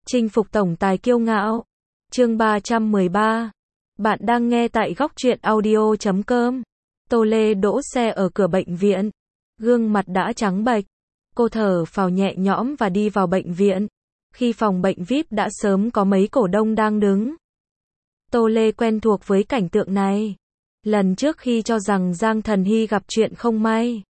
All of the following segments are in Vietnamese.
Chinh phục tổng tài kiêu ngạo. Chương 313. Bạn đang nghe tại góc truyện audio.com. Tô Lê đỗ xe ở cửa bệnh viện. Gương mặt đã trắng bệch. Cô thở phào nhẹ nhõm và đi vào bệnh viện. Khi phòng bệnh VIP đã sớm có mấy cổ đông đang đứng. Tô Lê quen thuộc với cảnh tượng này. Lần trước khi cho rằng Giang Thần Hy gặp chuyện không may,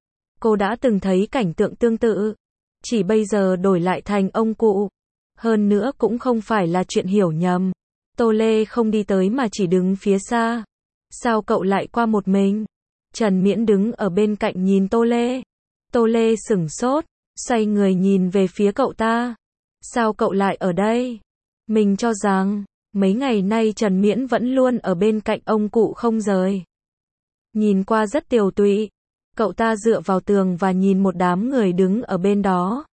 cô đã từng thấy cảnh tượng tương tự. Chỉ bây giờ đổi lại thành ông cụ. Hơn nữa cũng không phải là chuyện hiểu nhầm. Tô Lê không đi tới mà chỉ đứng phía xa. Sao cậu lại qua một mình? Trần Miễn đứng ở bên cạnh nhìn Tô Lê. Tô Lê sửng sốt, xoay người nhìn về phía cậu ta. Sao cậu lại ở đây? Mình cho rằng, mấy ngày nay Trần Miễn vẫn luôn ở bên cạnh ông cụ không rời. Nhìn qua rất tiều tụy. Cậu ta dựa vào tường và nhìn một đám người đứng ở bên đó.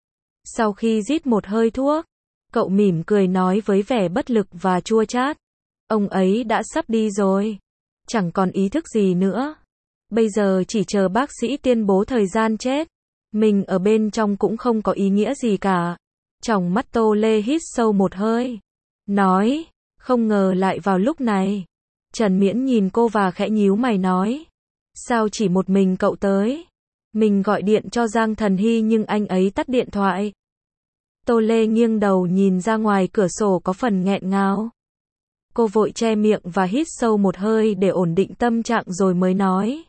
Sau khi rít một hơi thuốc, cậu mỉm cười nói với vẻ bất lực và chua chát. Ông ấy đã sắp đi rồi. Chẳng còn ý thức gì nữa. Bây giờ chỉ chờ bác sĩ tuyên bố thời gian chết. Mình ở bên trong cũng không có ý nghĩa gì cả. Trong mắt Tô Lê hít sâu một hơi. Nói, không ngờ lại vào lúc này. Trần Miễn nhìn cô và khẽ nhíu mày nói. Sao chỉ một mình cậu tới? Mình gọi điện cho Giang Thần Hy nhưng anh ấy tắt điện thoại. Tô Lê nghiêng đầu nhìn ra ngoài cửa sổ có phần nghẹn ngào. Cô vội che miệng và hít sâu một hơi để ổn định tâm trạng rồi mới nói.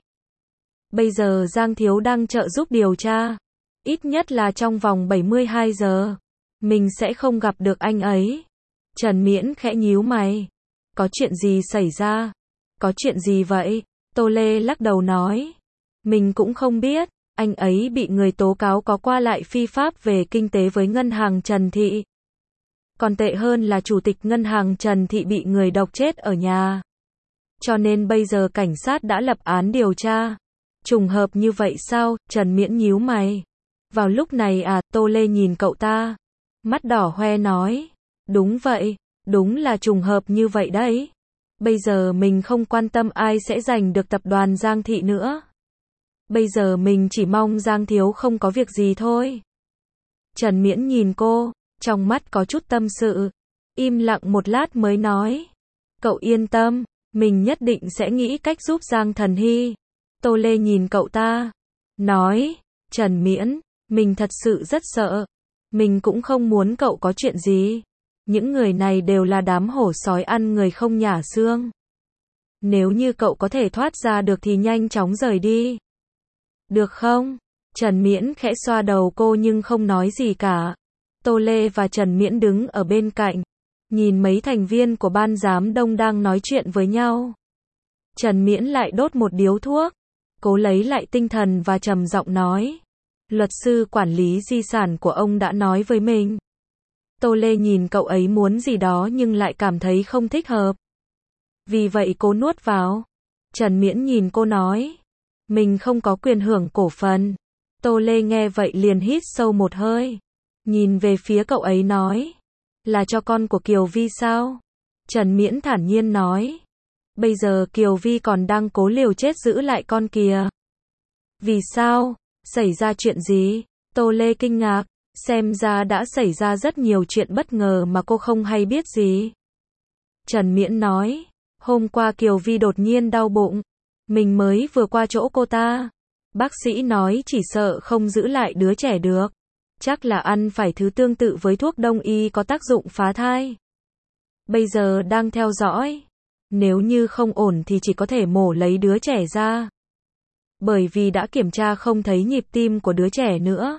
Bây giờ Giang Thiếu đang trợ giúp điều tra. Ít nhất là trong vòng 72 giờ. Mình sẽ không gặp được anh ấy. Trần Miễn khẽ nhíu mày. Có chuyện gì xảy ra? Có chuyện gì vậy? Tô Lê lắc đầu nói. Mình cũng không biết. Anh ấy bị người tố cáo có qua lại phi pháp về kinh tế với ngân hàng Trần Thị. Còn tệ hơn là chủ tịch ngân hàng Trần Thị bị người độc chết ở nhà. Cho nên bây giờ cảnh sát đã lập án điều tra. Trùng hợp như vậy sao? Trần Miễn nhíu mày. Vào lúc này à? Tô Lê nhìn cậu ta. Mắt đỏ hoe nói. Đúng vậy, đúng là trùng hợp như vậy đấy. Bây giờ mình không quan tâm ai sẽ giành được tập đoàn Giang Thị nữa. Bây giờ mình chỉ mong Giang Thiếu không có việc gì thôi. Trần Miễn nhìn cô, trong mắt có chút tâm sự. Im lặng một lát mới nói. Cậu yên tâm, mình nhất định sẽ nghĩ cách giúp Giang Thần Hy. Tô Lê nhìn cậu ta. Nói, Trần Miễn, mình thật sự rất sợ. Mình cũng không muốn cậu có chuyện gì. Những người này đều là đám hổ sói ăn người không nhả xương. Nếu như cậu có thể thoát ra được thì nhanh chóng rời đi. Được không? Trần Miễn khẽ xoa đầu cô nhưng không nói gì cả. Tô Lê và Trần Miễn đứng ở bên cạnh. Nhìn mấy thành viên của ban giám đông đang nói chuyện với nhau. Trần Miễn lại đốt một điếu thuốc. Cố lấy lại tinh thần và trầm giọng nói. Luật sư quản lý di sản của ông đã nói với mình. Tô Lê nhìn cậu ấy muốn gì đó nhưng lại cảm thấy không thích hợp. Vì vậy cô nuốt vào. Trần Miễn nhìn cô nói. Mình không có quyền hưởng cổ phần. Tô Lê nghe vậy liền hít sâu một hơi. Nhìn về phía cậu ấy nói. Là cho con của Kiều Vi sao? Trần Miễn thản nhiên nói. Bây giờ Kiều Vi còn đang cố liều chết giữ lại con kìa. Vì sao? Xảy ra chuyện gì? Tô Lê kinh ngạc. Xem ra đã xảy ra rất nhiều chuyện bất ngờ mà cô không hay biết gì. Trần Miễn nói. Hôm qua Kiều Vi đột nhiên đau bụng. Mình mới vừa qua chỗ cô ta. Bác sĩ nói chỉ sợ không giữ lại đứa trẻ được. Chắc là ăn phải thứ tương tự với thuốc đông y có tác dụng phá thai. Bây giờ đang theo dõi. Nếu như không ổn thì chỉ có thể mổ lấy đứa trẻ ra. Bởi vì đã kiểm tra không thấy nhịp tim của đứa trẻ nữa.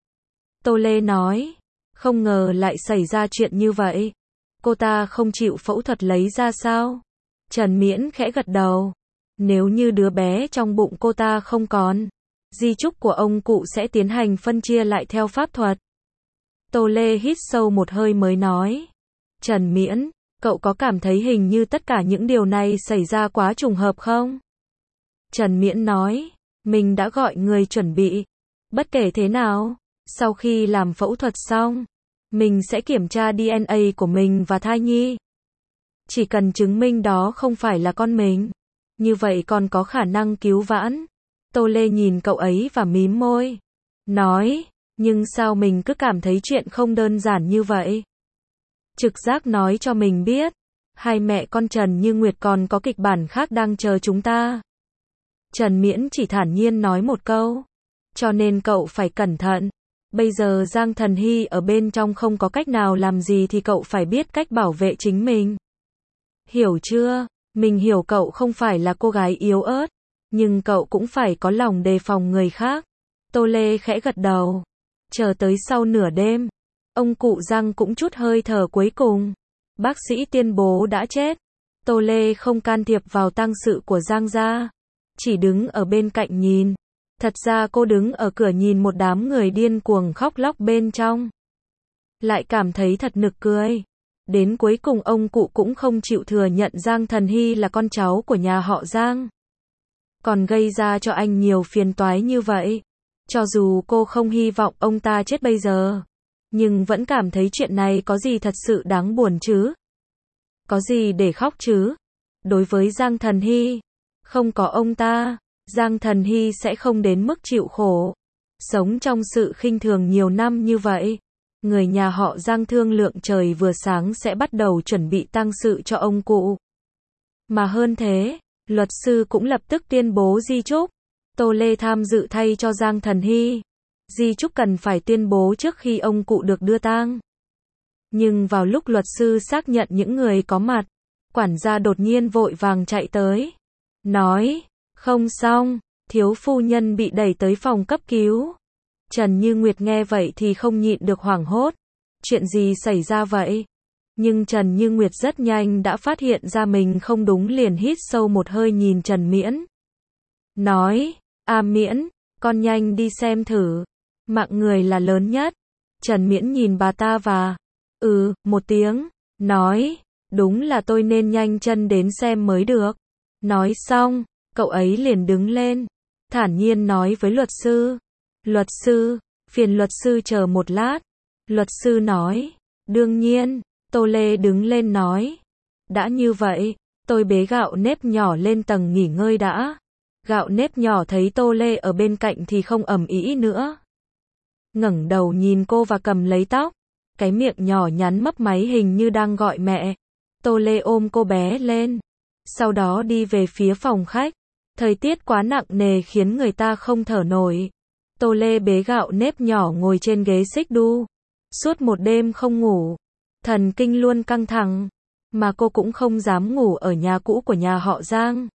Tô Lê nói. Không ngờ lại xảy ra chuyện như vậy. Cô ta không chịu phẫu thuật lấy ra sao? Trần Miễn khẽ gật đầu. Nếu như đứa bé trong bụng cô ta không còn, di chúc của ông cụ sẽ tiến hành phân chia lại theo pháp thuật. Tô Lê hít sâu một hơi mới nói. Trần Miễn, cậu có cảm thấy hình như tất cả những điều này xảy ra quá trùng hợp không? Trần Miễn nói. Mình đã gọi người chuẩn bị. Bất kể thế nào, sau khi làm phẫu thuật xong, mình sẽ kiểm tra DNA của mình và thai nhi. Chỉ cần chứng minh đó không phải là con mình, như vậy còn có khả năng cứu vãn. Tô Lê nhìn cậu ấy và mím môi. Nói, nhưng sao mình cứ cảm thấy chuyện không đơn giản như vậy? Trực giác nói cho mình biết, hai mẹ con Trần Như Nguyệt còn có kịch bản khác đang chờ chúng ta. Trần Miễn chỉ thản nhiên nói một câu. Cho nên cậu phải cẩn thận. Bây giờ Giang Thần Hy ở bên trong không có cách nào làm gì thì cậu phải biết cách bảo vệ chính mình. Hiểu chưa? Mình hiểu cậu không phải là cô gái yếu ớt, nhưng cậu cũng phải có lòng đề phòng người khác. Tô Lê khẽ gật đầu. Chờ tới sau nửa đêm, ông cụ Giang cũng chút hơi thở cuối cùng. Bác sĩ tuyên bố đã chết. Tô Lê không can thiệp vào tang sự của Giang gia, chỉ đứng ở bên cạnh nhìn. Thật ra cô đứng ở cửa nhìn một đám người điên cuồng khóc lóc bên trong. Lại cảm thấy thật nực cười. Đến cuối cùng ông cụ cũng không chịu thừa nhận Giang Thần Hy là con cháu của nhà họ Giang. Còn gây ra cho anh nhiều phiền toái như vậy. Cho dù cô không hy vọng ông ta chết bây giờ, nhưng vẫn cảm thấy chuyện này có gì thật sự đáng buồn chứ. Có gì để khóc chứ. Đối với Giang Thần Hy, không có ông ta, Giang Thần Hy sẽ không đến mức chịu khổ. Sống trong sự khinh thường nhiều năm như vậy, người nhà họ Giang thương lượng trời vừa sáng sẽ bắt đầu chuẩn bị tang sự cho ông cụ. Mà hơn thế, luật sư cũng lập tức tuyên bố di chúc. Tô Lê tham dự thay cho Giang Thần Hy. Di chúc cần phải tuyên bố trước khi ông cụ được đưa tang. Nhưng vào lúc luật sư xác nhận những người có mặt, quản gia đột nhiên vội vàng chạy tới. Nói, không xong, thiếu phu nhân bị đẩy tới phòng cấp cứu. Trần Như Nguyệt nghe vậy thì không nhịn được hoảng hốt. Chuyện gì xảy ra vậy? Nhưng Trần Như Nguyệt rất nhanh đã phát hiện ra mình không đúng, liền hít sâu một hơi nhìn Trần Miễn. Nói, Miễn, con nhanh đi xem thử. Mạng người là lớn nhất. Trần Miễn nhìn bà ta và một tiếng, nói, đúng là tôi nên nhanh chân đến xem mới được. Nói xong, cậu ấy liền đứng lên, thản nhiên nói với luật sư. Luật sư, phiền luật sư chờ một lát. Luật sư nói, đương nhiên. Tô Lê đứng lên nói, đã như vậy, tôi bế Gạo Nếp nhỏ lên tầng nghỉ ngơi đã. Gạo Nếp nhỏ thấy Tô Lê ở bên cạnh thì không ầm ĩ nữa. Ngẩng đầu nhìn cô và cầm lấy tóc, cái miệng nhỏ nhắn mấp máy hình như đang gọi mẹ. Tô Lê ôm cô bé lên, sau đó đi về phía phòng khách. Thời tiết quá nặng nề khiến người ta không thở nổi. Tô Lê bế Gạo Nếp nhỏ ngồi trên ghế xích đu. Suốt một đêm không ngủ, thần kinh luôn căng thẳng, mà cô cũng không dám ngủ ở nhà cũ của nhà họ Giang.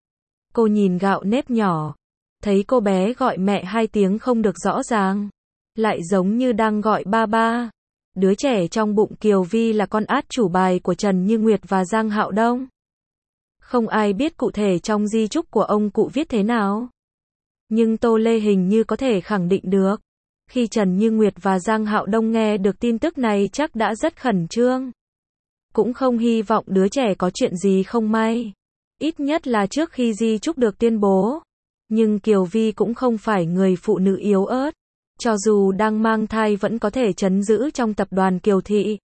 Cô nhìn Gạo Nếp nhỏ, thấy cô bé gọi mẹ 2 tiếng không được rõ ràng, lại giống như đang gọi ba ba. Đứa trẻ trong bụng Kiều Vi là con át chủ bài của Trần Như Nguyệt và Giang Hạo Đông. Không ai biết cụ thể trong di chúc của ông cụ viết thế nào. Nhưng Tô Lê hình như có thể khẳng định được, khi Trần Như Nguyệt và Giang Hạo Đông nghe được tin tức này chắc đã rất khẩn trương. Cũng không hy vọng đứa trẻ có chuyện gì không may. Ít nhất là trước khi di chúc được tuyên bố. Nhưng Kiều Vi cũng không phải người phụ nữ yếu ớt. Cho dù đang mang thai vẫn có thể trấn giữ trong tập đoàn Kiều Thị.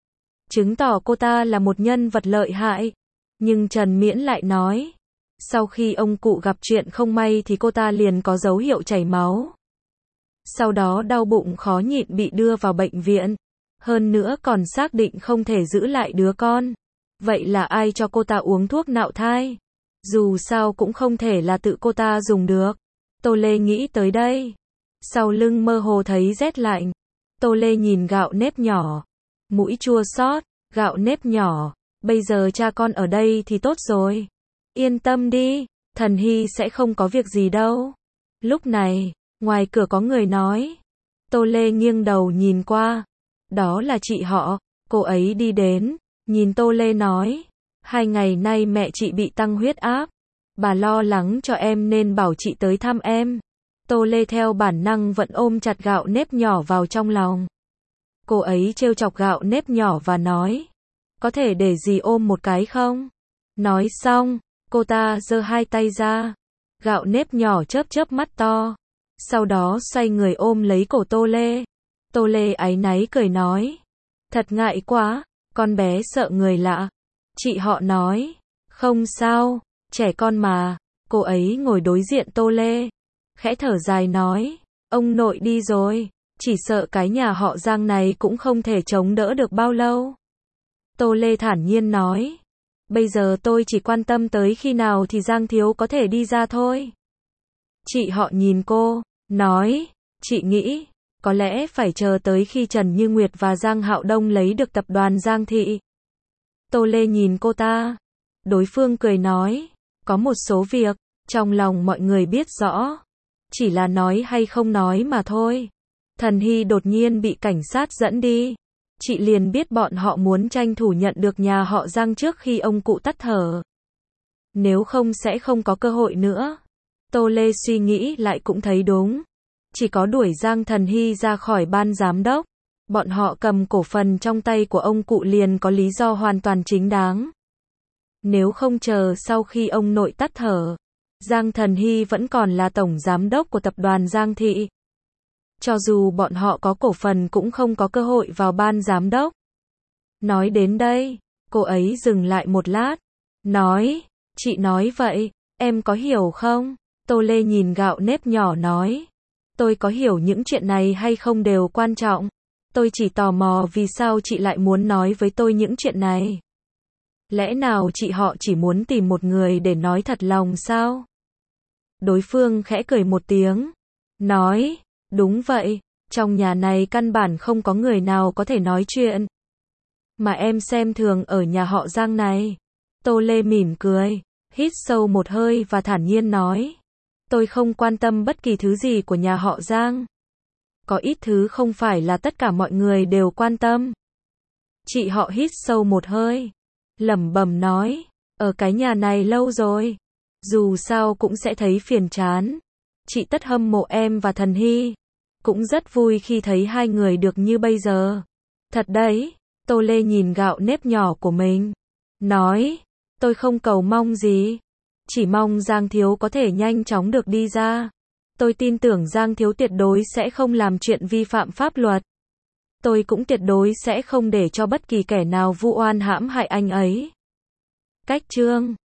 Chứng tỏ cô ta là một nhân vật lợi hại. Nhưng Trần Miễn lại nói, sau khi ông cụ gặp chuyện không may thì cô ta liền có dấu hiệu chảy máu. Sau đó đau bụng khó nhịn bị đưa vào bệnh viện. Hơn nữa còn xác định không thể giữ lại đứa con. Vậy là ai cho cô ta uống thuốc nạo thai? Dù sao cũng không thể là tự cô ta dùng được. Tô Lê nghĩ tới đây. Sau lưng mơ hồ thấy rét lạnh. Tô Lê nhìn Gạo Nếp nhỏ. Mũi chua xót. Gạo Nếp nhỏ, bây giờ cha con ở đây thì tốt rồi. Yên tâm đi, Thần Hy sẽ không có việc gì đâu. Lúc này, ngoài cửa có người nói. Tô Lê nghiêng đầu nhìn qua. Đó là chị họ. Cô ấy đi đến, nhìn Tô Lê nói, 2 ngày nay mẹ chị bị tăng huyết áp. Bà lo lắng cho em nên bảo chị tới thăm em. Tô Lê theo bản năng vẫn ôm chặt Gạo Nếp nhỏ vào trong lòng. Cô ấy trêu chọc Gạo Nếp nhỏ và nói, có thể để dì ôm một cái không? Nói xong, cô ta giơ 2 tay ra. Gạo Nếp nhỏ chớp chớp mắt to. Sau đó xoay người ôm lấy cổ Tô Lê. Tô Lê áy náy cười nói, thật ngại quá, con bé sợ người lạ. Chị họ nói, không sao, trẻ con mà. Cô ấy ngồi đối diện Tô Lê, khẽ thở dài nói, ông nội đi rồi, chỉ sợ cái nhà họ Giang này cũng không thể chống đỡ được bao lâu. Tô Lê thản nhiên nói. Bây giờ tôi chỉ quan tâm tới khi nào thì Giang Thiếu có thể đi ra thôi. Chị họ nhìn cô, nói, chị nghĩ, có lẽ phải chờ tới khi Trần Như Nguyệt và Giang Hạo Đông lấy được tập đoàn Giang Thị. Tô Lê nhìn cô ta. Đối phương cười nói, có một số việc, trong lòng mọi người biết rõ. Chỉ là nói hay không nói mà thôi. Thần Hy đột nhiên bị cảnh sát dẫn đi. Chị liền biết bọn họ muốn tranh thủ nhận được nhà họ Giang trước khi ông cụ tắt thở. Nếu không sẽ không có cơ hội nữa. Tô Lê suy nghĩ lại cũng thấy đúng. Chỉ có đuổi Giang Thần Hy ra khỏi ban giám đốc. Bọn họ cầm cổ phần trong tay của ông cụ liền có lý do hoàn toàn chính đáng. Nếu không chờ sau khi ông nội tắt thở, Giang Thần Hy vẫn còn là tổng giám đốc của tập đoàn Giang Thị. Cho dù bọn họ có cổ phần cũng không có cơ hội vào ban giám đốc. Nói đến đây, cô ấy dừng lại một lát. Nói, chị nói vậy, em có hiểu không? Tô Lê nhìn gạo nếp nhỏ nói. Tôi có hiểu những chuyện này hay không đều quan trọng. Tôi chỉ tò mò vì sao chị lại muốn nói với tôi những chuyện này. Lẽ nào chị họ chỉ muốn tìm một người để nói thật lòng sao? Đối phương khẽ cười một tiếng. Nói, đúng vậy, trong nhà này căn bản không có người nào có thể nói chuyện. Mà em xem thường ở nhà họ Giang này. Tô Lê mỉm cười, hít sâu một hơi và thản nhiên nói. Tôi không quan tâm bất kỳ thứ gì của nhà họ Giang. Có ít thứ không phải là tất cả mọi người đều quan tâm. Chị họ hít sâu một hơi, lẩm bẩm nói, ở cái nhà này lâu rồi, dù sao cũng sẽ thấy phiền chán. Chị tất hâm mộ em và Thần Hy, cũng rất vui khi thấy hai người được như bây giờ. Thật đấy, Tô Lê nhìn gạo nếp nhỏ của mình, nói, tôi không cầu mong gì, chỉ mong Giang Thiếu có thể nhanh chóng được đi ra. Tôi tin tưởng Giang Thiếu tuyệt đối sẽ không làm chuyện vi phạm pháp luật. Tôi cũng tuyệt đối sẽ không để cho bất kỳ kẻ nào vu oan hãm hại anh ấy. Cách chương